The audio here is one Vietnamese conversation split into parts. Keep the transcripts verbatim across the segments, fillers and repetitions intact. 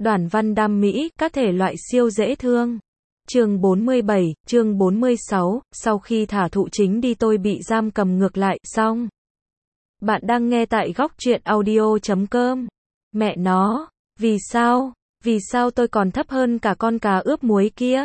Đoàn văn đam mỹ, các thể loại siêu dễ thương. Chương bốn mươi bảy, chương bốn mươi sáu, sau khi thả Thụ Chính đi tôi bị giam cầm ngược lại, xong. Bạn đang nghe tại góc truyện audio chấm com. Mẹ nó, vì sao, vì sao tôi còn thấp hơn cả con cá ướp muối kia?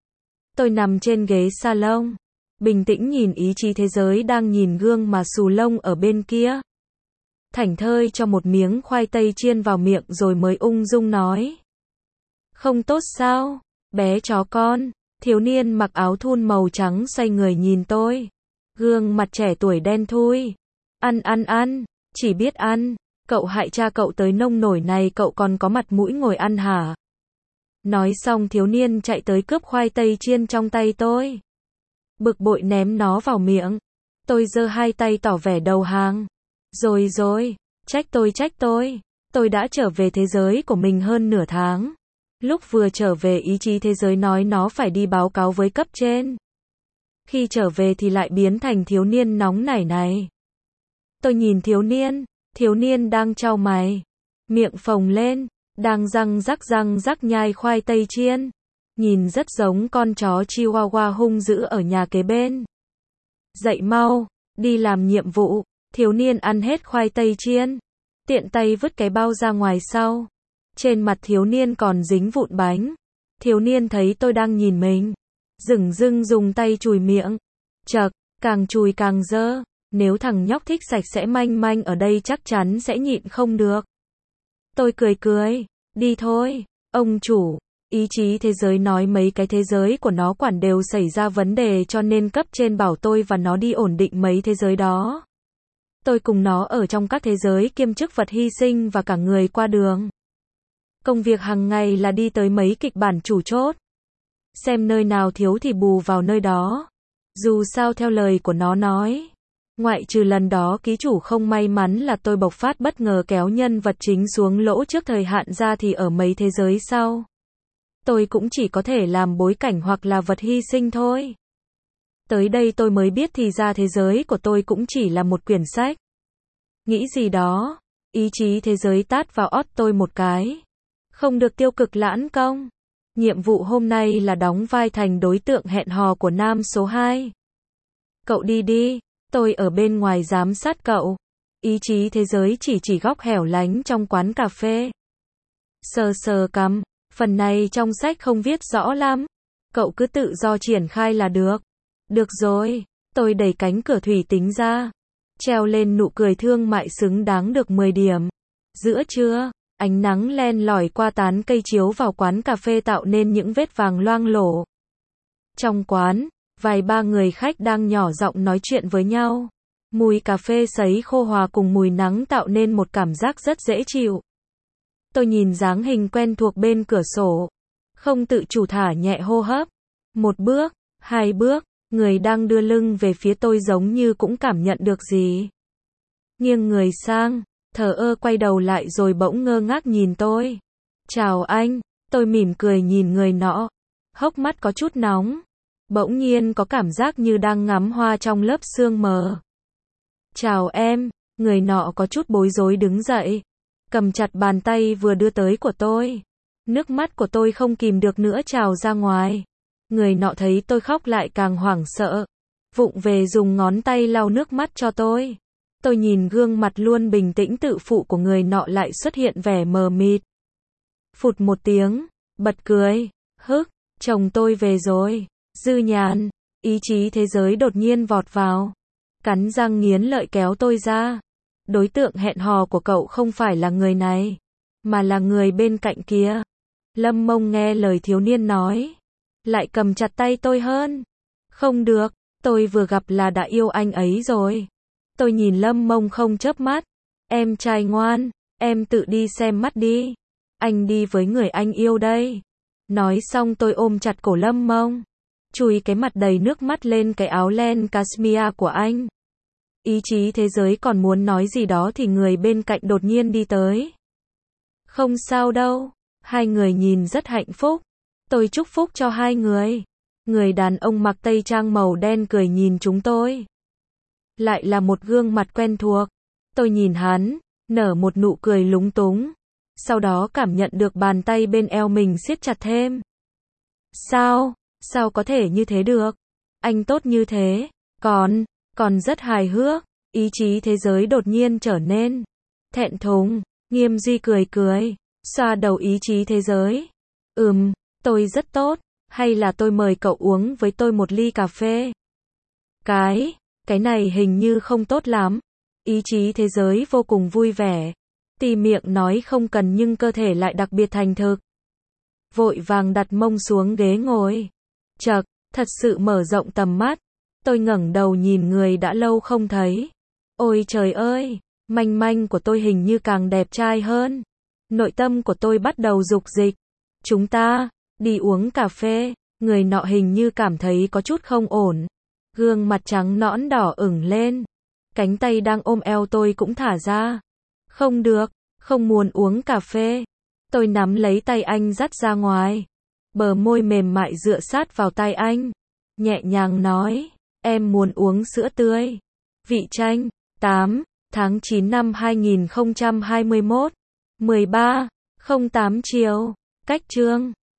Tôi nằm trên ghế salon, bình tĩnh nhìn ý chí thế giới đang nhìn gương mà xù lông ở bên kia. Thảnh thơi cho một miếng khoai tây chiên vào miệng rồi mới ung dung nói. Không tốt sao, bé chó con, thiếu niên mặc áo thun màu trắng xoay người nhìn tôi. Gương mặt trẻ tuổi đen thui. Ăn ăn ăn, chỉ biết ăn, cậu hại cha cậu tới nông nổi này cậu còn có mặt mũi ngồi ăn hả? Nói xong thiếu niên chạy tới cướp khoai tây chiên trong tay tôi. Bực bội ném nó vào miệng. Tôi giơ hai tay tỏ vẻ đầu hàng. Rồi rồi, trách tôi trách tôi. Tôi đã trở về thế giới của mình hơn nửa tháng. Lúc vừa trở về ý chí thế giới nói nó phải đi báo cáo với cấp trên. Khi trở về thì lại biến thành thiếu niên nóng nảy này. Tôi nhìn thiếu niên, thiếu niên đang chau mày, miệng phồng lên, đang răng rắc răng rắc nhai khoai tây chiên. Nhìn rất giống con chó Chihuahua hung dữ ở nhà kế bên. Dậy mau, đi làm nhiệm vụ. Thiếu niên ăn hết khoai tây chiên, tiện tay vứt cái bao ra ngoài sau. Trên mặt thiếu niên còn dính vụn bánh. Thiếu niên thấy tôi đang nhìn mình, dửng dưng dùng tay chùi miệng. Chậc, càng chùi càng dơ. Nếu thằng nhóc thích sạch sẽ manh manh ở đây chắc chắn sẽ nhịn không được. Tôi cười cười, đi thôi, ông chủ. Ý chí thế giới nói mấy cái thế giới của nó quản đều xảy ra vấn đề cho nên cấp trên bảo tôi và nó đi ổn định mấy thế giới đó. Tôi cùng nó ở trong các thế giới kiêm chức vật hy sinh và cả người qua đường. Công việc hàng ngày là đi tới mấy kịch bản chủ chốt. Xem nơi nào thiếu thì bù vào nơi đó. Dù sao theo lời của nó nói. Ngoại trừ lần đó ký chủ không may mắn là tôi bộc phát bất ngờ kéo nhân vật chính xuống lỗ trước thời hạn ra thì ở mấy thế giới sau. Tôi cũng chỉ có thể làm bối cảnh hoặc là vật hy sinh thôi. Tới đây tôi mới biết thì ra thế giới của tôi cũng chỉ là một quyển sách. Nghĩ gì đó, ý chí thế giới tát vào ót tôi một cái. Không được tiêu cực lãng công. Nhiệm vụ hôm nay là đóng vai thành đối tượng hẹn hò của nam số hai. Cậu đi đi, tôi ở bên ngoài giám sát cậu. Ý chí thế giới chỉ chỉ góc hẻo lánh trong quán cà phê. Sờ sờ cằm, phần này trong sách không viết rõ lắm. Cậu cứ tự do triển khai là được. Được rồi, tôi đẩy cánh cửa thủy tính ra. Treo lên nụ cười thương mại xứng đáng được mười điểm. Giữa trưa, ánh nắng len lỏi qua tán cây chiếu vào quán cà phê tạo nên những vết vàng loang lổ. Trong quán, vài ba người khách đang nhỏ giọng nói chuyện với nhau. Mùi cà phê sấy khô hòa cùng mùi nắng tạo nên một cảm giác rất dễ chịu. Tôi nhìn dáng hình quen thuộc bên cửa sổ. Không tự chủ thả nhẹ hô hấp. Một bước, hai bước. Người đang đưa lưng về phía tôi giống như cũng cảm nhận được gì. Nghiêng người sang, thờ ơ quay đầu lại rồi bỗng ngơ ngác nhìn tôi. Chào anh, tôi mỉm cười nhìn người nọ. Hốc mắt có chút nóng. Bỗng nhiên có cảm giác như đang ngắm hoa trong lớp sương mờ. Chào em, người nọ có chút bối rối đứng dậy. Cầm chặt bàn tay vừa đưa tới của tôi. Nước mắt của tôi không kìm được nữa trào ra ngoài. Người nọ thấy tôi khóc lại càng hoảng sợ. Vụng về dùng ngón tay lau nước mắt cho tôi. Tôi nhìn gương mặt luôn bình tĩnh tự phụ của người nọ lại xuất hiện vẻ mờ mịt. Phụt một tiếng, bật cười. Hức, chồng tôi về rồi. Dư Nhàn, ý chí thế giới đột nhiên vọt vào. Cắn răng nghiến lợi kéo tôi ra. Đối tượng hẹn hò của cậu không phải là người này, mà là người bên cạnh kia. Lâm Mông nghe lời thiếu niên nói. Lại cầm chặt tay tôi hơn. Không được, tôi vừa gặp là đã yêu anh ấy rồi. Tôi nhìn Lâm Mông không chớp mắt. Em trai ngoan, em tự đi xem mắt đi. Anh đi với người anh yêu đây. Nói xong tôi ôm chặt cổ Lâm Mông. Chùi cái mặt đầy nước mắt lên cái áo len cashmere của anh. Ý chí thế giới còn muốn nói gì đó thì người bên cạnh đột nhiên đi tới. Không sao đâu, hai người nhìn rất hạnh phúc. Tôi chúc phúc cho hai người. Người đàn ông mặc tây trang màu đen cười nhìn chúng tôi. Lại là một gương mặt quen thuộc. Tôi nhìn hắn, nở một nụ cười lúng túng. sau đó cảm nhận được bàn tay bên eo mình siết chặt thêm. Sao, sao có thể như thế được? Anh tốt như thế, còn, còn rất hài hước. Ý chí thế giới đột nhiên trở nên thẹn thùng. Nghiêm Duy cười cười, xoa đầu ý chí thế giới. Ừm, tôi rất tốt, hay là tôi mời cậu uống với tôi một ly cà phê? Cái, cái này hình như không tốt lắm. Ý chí thế giới vô cùng vui vẻ. Tì miệng nói không cần nhưng cơ thể lại đặc biệt thành thực. Vội vàng đặt mông xuống ghế ngồi. Chậc, thật sự mở rộng tầm mắt. Tôi ngẩng đầu nhìn người đã lâu không thấy. Ôi trời ơi, manh manh của tôi hình như càng đẹp trai hơn. Nội tâm của tôi bắt đầu dục dịch. Chúng ta, đi uống cà phê. Người nọ hình như cảm thấy có chút không ổn. Gương mặt trắng nõn đỏ ửng lên. Cánh tay đang ôm eo tôi cũng thả ra. Không được, không muốn uống cà phê. Tôi nắm lấy tay anh dắt ra ngoài. Bờ môi mềm mại dựa sát vào tay anh. Nhẹ nhàng nói, em muốn uống sữa tươi. Vị Tranh, tám tháng chín năm hai nghìn không trăm hai mươi mốt, mười ba không tám chiều, cách chương.